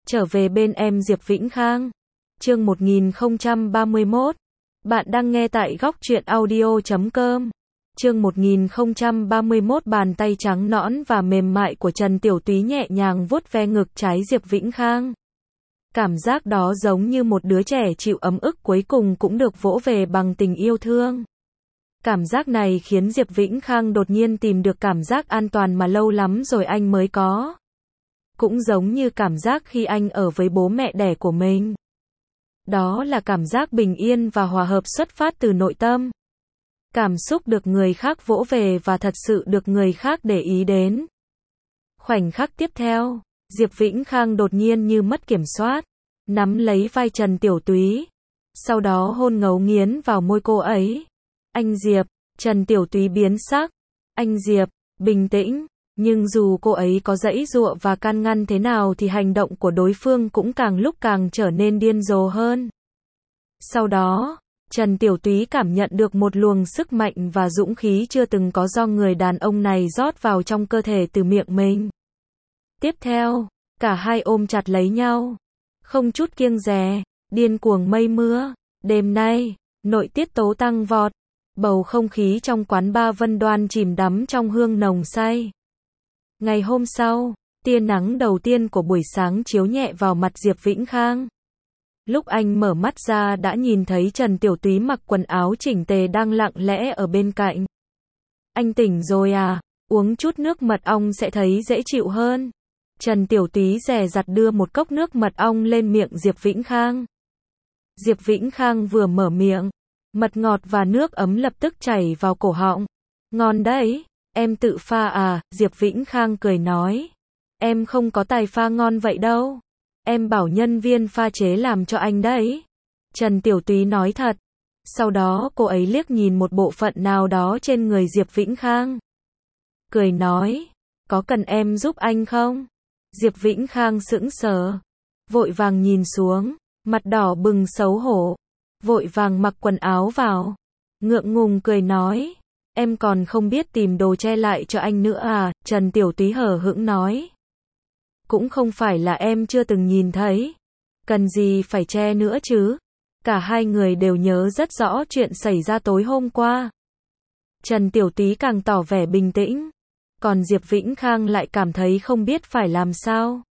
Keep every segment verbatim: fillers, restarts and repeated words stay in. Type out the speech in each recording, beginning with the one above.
Trở về bên em Diệp Vĩnh Khang. Chương một nghìn không trăm ba mươi mốt. Bạn đang nghe tại góc truyện audio chấm com. Chương một nghìn không trăm ba mươi mốt. Bàn tay trắng nõn và mềm mại của Trần Tiểu Túy nhẹ nhàng vuốt ve ngực trái Diệp Vĩnh Khang. Cảm giác đó giống như một đứa trẻ chịu ấm ức cuối cùng cũng được vỗ về bằng tình yêu thương. Cảm giác này khiến Diệp Vĩnh Khang đột nhiên tìm được cảm giác an toàn mà lâu lắm rồi anh mới có. Cũng giống như cảm giác khi anh ở với bố mẹ đẻ của mình. Đó là cảm giác bình yên và hòa hợp xuất phát từ nội tâm. Cảm xúc được người khác vỗ về và thật sự được người khác để ý đến. Khoảnh khắc tiếp theo, Diệp Vĩnh Khang đột nhiên như mất kiểm soát, nắm lấy vai Trần Tiểu Túy, sau đó hôn ngấu nghiến vào môi cô ấy. Anh Diệp, Trần Tiểu Túy biến sắc. Anh Diệp, bình tĩnh. Nhưng dù cô ấy có giãy giụa và can ngăn thế nào thì hành động của đối phương cũng càng lúc càng trở nên điên rồ hơn. Sau đó, Trần Tiểu Túy cảm nhận được một luồng sức mạnh và dũng khí chưa từng có do người đàn ông này rót vào trong cơ thể từ miệng mình. Tiếp theo, cả hai ôm chặt lấy nhau, không chút kiêng dè, điên cuồng mây mưa. Đêm nay, nội tiết tố tăng vọt, bầu không khí trong quán bar Vân Đoan chìm đắm trong hương nồng say. Ngày hôm sau, tia nắng đầu tiên của buổi sáng chiếu nhẹ vào mặt Diệp Vĩnh Khang. Lúc anh mở mắt ra đã nhìn thấy Trần Tiểu Túy mặc quần áo chỉnh tề đang lặng lẽ ở bên cạnh. Anh tỉnh rồi à? Uống chút nước mật ong sẽ thấy dễ chịu hơn. Trần Tiểu Túy dè dặt đưa một cốc nước mật ong lên miệng Diệp Vĩnh Khang. Diệp Vĩnh Khang vừa mở miệng, mật ngọt và nước ấm lập tức chảy vào cổ họng. Ngon đấy. Em tự pha à? Diệp Vĩnh Khang cười nói. Em không có tài pha ngon vậy đâu. Em bảo nhân viên pha chế làm cho anh đấy. Trần Tiểu Túy nói thật. Sau đó cô ấy liếc nhìn một bộ phận nào đó trên người Diệp Vĩnh Khang. Cười nói. Có cần em giúp anh không? Diệp Vĩnh Khang sững sờ. Vội vàng nhìn xuống. Mặt đỏ bừng xấu hổ. Vội vàng mặc quần áo vào. Ngượng ngùng cười nói. Em còn không biết tìm đồ che lại cho anh nữa à? Trần Tiểu Túy hờ hững nói. Cũng không phải là em chưa từng nhìn thấy. Cần gì phải che nữa chứ? Cả hai người đều nhớ rất rõ chuyện xảy ra tối hôm qua. Trần Tiểu Túy càng tỏ vẻ bình tĩnh. Còn Diệp Vĩnh Khang lại cảm thấy không biết phải làm sao.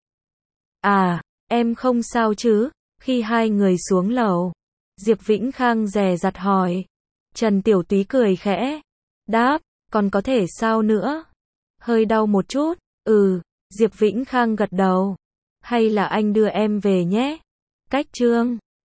À, em không sao chứ? Khi hai người xuống lầu, Diệp Vĩnh Khang dè dặt hỏi. Trần Tiểu Túy cười khẽ. Đáp, còn có thể sao nữa? Hơi đau một chút. Ừ, Diệp Vĩnh Khang gật đầu. Hay là anh đưa em về nhé? Cách chương